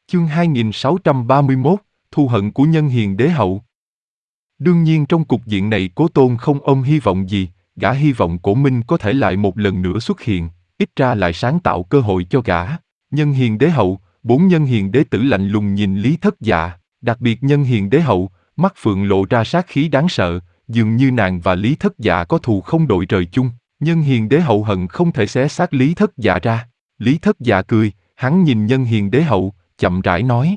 Chương 2631, thù hận của nhân hiền đế hậu. Đương nhiên trong cục diện này Cố Tôn không ôm hy vọng gì, gã hy vọng Cổ Minh có thể lại một lần nữa xuất hiện, ít ra lại sáng tạo cơ hội cho gã. Nhân hiền đế hậu, 4 nhân hiền đế tử lạnh lùng nhìn Lý Thất Dạ, đặc biệt nhân hiền đế hậu, mắt phượng lộ ra sát khí đáng sợ, dường như nàng và Lý Thất Dạ có thù không đội trời chung. Nhân hiền đế hậu hận không thể xé xác Lý Thất Dạ ra. Lý Thất Dạ cười, hắn nhìn nhân hiền đế hậu, chậm rãi nói.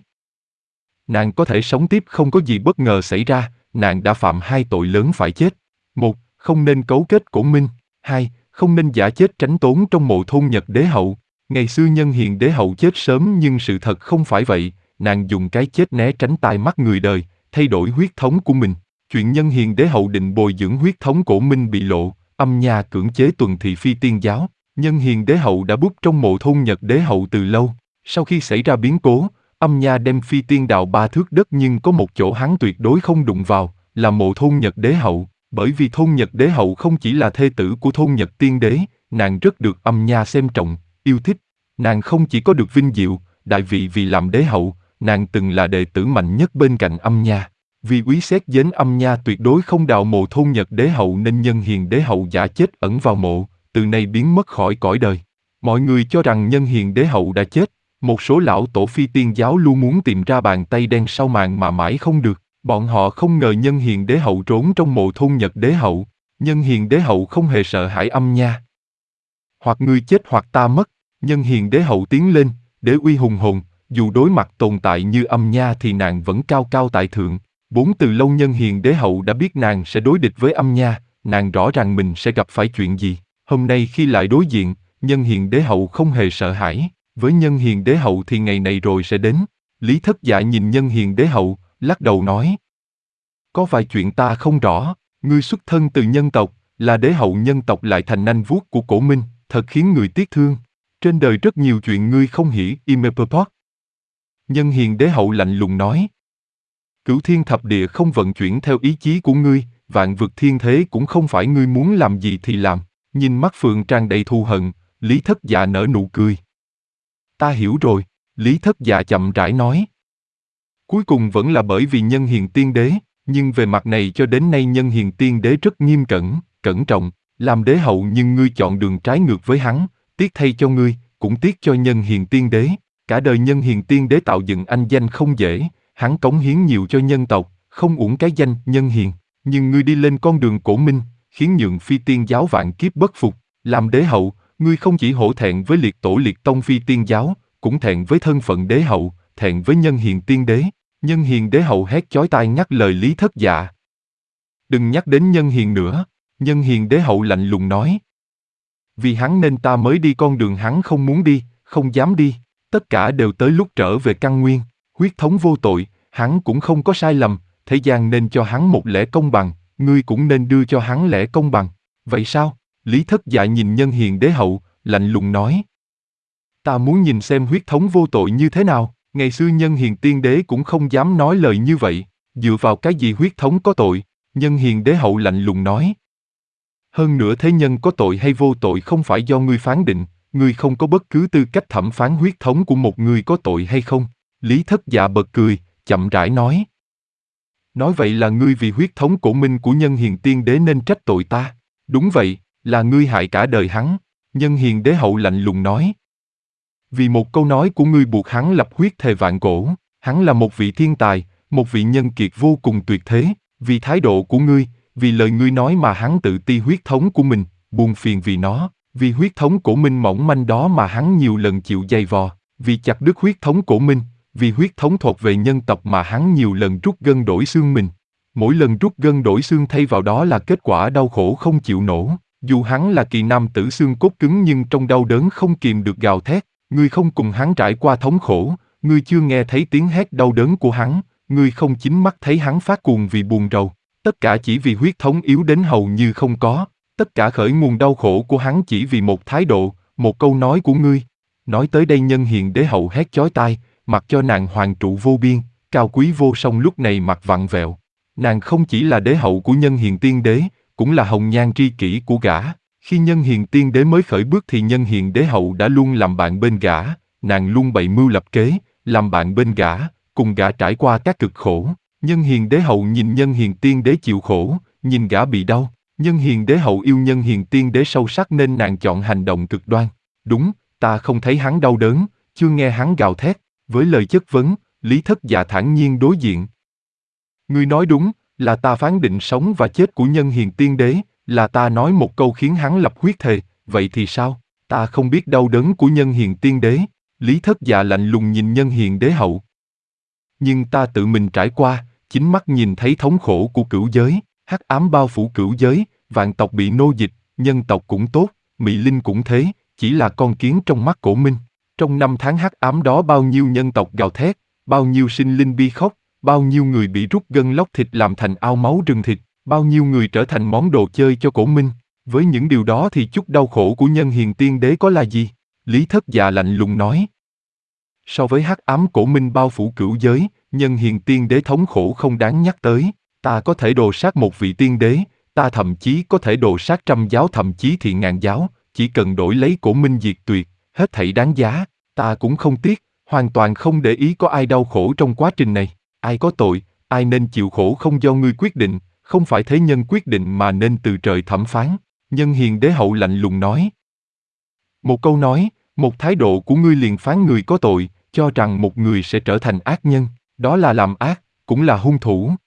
Nàng có thể sống tiếp không có gì bất ngờ xảy ra, nàng đã phạm 2 tội lớn phải chết. 1. Không nên cấu kết Cổ Minh. 2. Không nên giả chết tránh tốn trong mộ thôn Nhật đế hậu. Ngày xưa nhân hiền đế hậu chết sớm nhưng sự thật không phải vậy, nàng dùng cái chết né tránh tai mắt người đời, thay đổi huyết thống của mình. Chuyện nhân hiền đế hậu định bồi dưỡng huyết thống Cổ Minh bị lộ, âm nha cưỡng chế tuần thị phi tiên giáo. Nhân hiền đế hậu đã búp trong mộ thôn Nhật đế hậu từ lâu. Sau khi xảy ra biến cố, âm nha đem phi tiên đào 3 thước đất nhưng có một chỗ hắn tuyệt đối không đụng vào, là mộ thôn Nhật đế hậu. Bởi vì thôn Nhật đế hậu không chỉ là thê tử của thôn Nhật tiên đế, nàng rất được âm nha xem trọng, yêu thích. Nàng không chỉ có được vinh diệu, đại vị vì làm đế hậu, nàng từng là đệ tử mạnh nhất bên cạnh âm nha. Vì úy xét dến âm nha tuyệt đối không đào mộ thôn Nhật đế hậu nên nhân hiền đế hậu giả chết ẩn vào mộ, từ nay biến mất khỏi cõi đời. Mọi người cho rằng nhân hiền đế hậu đã chết, một số lão tổ phi tiên giáo luôn muốn tìm ra bàn tay đen sau màn mà mãi không được. Bọn họ không ngờ nhân hiền đế hậu trốn trong mộ thôn Nhật đế hậu. Nhân hiền đế hậu không hề sợ hãi âm nha. Hoặc ngươi chết hoặc ta mất. Nhân hiền đế hậu tiến lên, đế uy hùng hồn, dù đối mặt tồn tại như âm nha thì nàng vẫn cao cao tại thượng. Từ lâu nhân hiền đế hậu đã biết nàng sẽ đối địch với âm nha, nàng rõ ràng mình sẽ gặp phải chuyện gì. Hôm nay khi lại đối diện, nhân hiền đế hậu không hề sợ hãi. Với nhân hiền đế hậu thì ngày này rồi sẽ đến. Lý Thất Dạ nhìn nhân hiền đế hậu, lắc đầu nói. Có vài chuyện ta không rõ, ngươi xuất thân từ nhân tộc, là đế hậu nhân tộc lại thành nanh vuốt của Cổ Minh, thật khiến người tiếc thương. Trên đời rất nhiều chuyện ngươi không hiểu, Imepopot. Nhân hiền đế hậu lạnh lùng nói. Cửu thiên thập địa không vận chuyển theo ý chí của ngươi, vạn vực thiên thế cũng không phải ngươi muốn làm gì thì làm. Nhìn mắt phượng tràn đầy thù hận, Lý Thất Dạ nở nụ cười. Ta hiểu rồi, Lý Thất Dạ chậm rãi nói. Cuối cùng vẫn là bởi vì nhân hiền tiên đế, nhưng về mặt này cho đến nay nhân hiền tiên đế rất nghiêm cẩn, cẩn trọng, làm đế hậu nhưng ngươi chọn đường trái ngược với hắn, tiếc thay cho ngươi, cũng tiếc cho nhân hiền tiên đế. Cả đời nhân hiền tiên đế tạo dựng anh danh không dễ, hắn cống hiến nhiều cho nhân tộc, không uổng cái danh nhân hiền, nhưng ngươi đi lên con đường Cổ Minh, khiến nhượng phi tiên giáo vạn kiếp bất phục, làm đế hậu, ngươi không chỉ hổ thẹn với liệt tổ liệt tông phi tiên giáo, cũng thẹn với thân phận đế hậu, thẹn với nhân hiền tiên đế. Nhân hiền đế hậu hét chói tai ngắt lời Lý Thất Dạ. Đừng nhắc đến nhân hiền nữa, nhân hiền đế hậu lạnh lùng nói. Vì hắn nên ta mới đi con đường hắn không muốn đi, không dám đi, tất cả đều tới lúc trở về căn nguyên, huyết thống vô tội, hắn cũng không có sai lầm, thế gian nên cho hắn một lẽ công bằng, ngươi cũng nên đưa cho hắn lẽ công bằng. Vậy sao? Lý Thất Dạ nhìn nhân hiền đế hậu, lạnh lùng nói. Ta muốn nhìn xem huyết thống vô tội như thế nào. Ngày xưa nhân hiền tiên đế cũng không dám nói lời như vậy, dựa vào cái gì huyết thống có tội, nhân hiền đế hậu lạnh lùng nói. Hơn nữa thế nhân có tội hay vô tội không phải do ngươi phán định, ngươi không có bất cứ tư cách thẩm phán huyết thống của một người có tội hay không. Lý Thất Dạ bật cười, chậm rãi nói. Nói vậy là ngươi vì huyết thống Cổ Minh của nhân hiền tiên đế nên trách tội ta. Đúng vậy, là ngươi hại cả đời hắn, nhân hiền đế hậu lạnh lùng nói. Vì một câu nói của ngươi buộc hắn lập huyết thề vạn cổ, hắn là một vị thiên tài, một vị nhân kiệt vô cùng tuyệt thế, vì thái độ của ngươi, vì lời ngươi nói mà hắn tự ti huyết thống của mình, buồn phiền vì nó, vì huyết thống Cổ Minh mỏng manh đó mà hắn nhiều lần chịu dày vò, vì chặt đứt huyết thống Cổ Minh, vì huyết thống thuộc về nhân tộc mà hắn nhiều lần rút gân đổi xương mình. Mỗi lần rút gân đổi xương thay vào đó là kết quả đau khổ không chịu nổi, dù hắn là kỳ nam tử xương cốt cứng nhưng trong đau đớn không kìm được gào thét. Ngươi không cùng hắn trải qua thống khổ, ngươi chưa nghe thấy tiếng hét đau đớn của hắn, ngươi không chính mắt thấy hắn phát cuồng vì buồn rầu, tất cả chỉ vì huyết thống yếu đến hầu như không có, tất cả khởi nguồn đau khổ của hắn chỉ vì một thái độ, một câu nói của ngươi. Nói tới đây nhân hiền đế hậu hét chói tai, mặc cho nàng hoàng trụ vô biên, cao quý vô song lúc này mặt vặn vẹo. Nàng không chỉ là đế hậu của nhân hiền tiên đế, cũng là hồng nhan tri kỷ của gã. Khi nhân hiền tiên đế mới khởi bước thì nhân hiền đế hậu đã luôn làm bạn bên gã, nàng luôn bày mưu lập kế, làm bạn bên gã, cùng gã trải qua các cực khổ. Nhân hiền đế hậu nhìn nhân hiền tiên đế chịu khổ, nhìn gã bị đau. Nhân hiền đế hậu yêu nhân hiền tiên đế sâu sắc nên nàng chọn hành động cực đoan. Đúng, ta không thấy hắn đau đớn, chưa nghe hắn gào thét. Với lời chất vấn, Lý Thất Dạ thản nhiên đối diện. Ngươi nói đúng, là ta phán định sống và chết của nhân hiền tiên đế, là ta nói một câu khiến hắn lập huyết thề, vậy thì sao? Ta không biết đau đớn của nhân hiền tiên đế. Lý Thất Dạ lạnh lùng nhìn nhân hiền đế hậu. Nhưng ta tự mình trải qua, chính mắt nhìn thấy thống khổ của cửu giới, hắc ám bao phủ cửu giới, vạn tộc bị nô dịch, nhân tộc cũng tốt, Mị Linh cũng thế, chỉ là con kiến trong mắt Cổ Minh. Trong năm tháng hắc ám đó bao nhiêu nhân tộc gào thét, bao nhiêu sinh linh bi khóc, bao nhiêu người bị rút gân lóc thịt làm thành ao máu rừng thịt, bao nhiêu người trở thành món đồ chơi cho Cổ Minh. Với những điều đó thì chút đau khổ của nhân hiền tiên đế có là gì? Lý Thất Dạ lạnh lùng nói. So với hắc ám Cổ Minh bao phủ cửu giới, nhân hiền tiên đế thống khổ không đáng nhắc tới. Ta có thể đồ sát một vị tiên đế, ta thậm chí có thể đồ sát trăm giáo thậm chí thì ngàn giáo, chỉ cần đổi lấy Cổ Minh diệt tuyệt, hết thảy đáng giá, ta cũng không tiếc, hoàn toàn không để ý có ai đau khổ trong quá trình này, ai có tội, ai nên chịu khổ không do ngươi quyết định, không phải thế nhân quyết định mà nên từ trời thẩm phán. Nhân hiền đế hậu lạnh lùng nói. Một câu nói, một thái độ của ngươi liền phán người có tội, cho rằng một người sẽ trở thành ác nhân, đó là làm ác, cũng là hung thủ.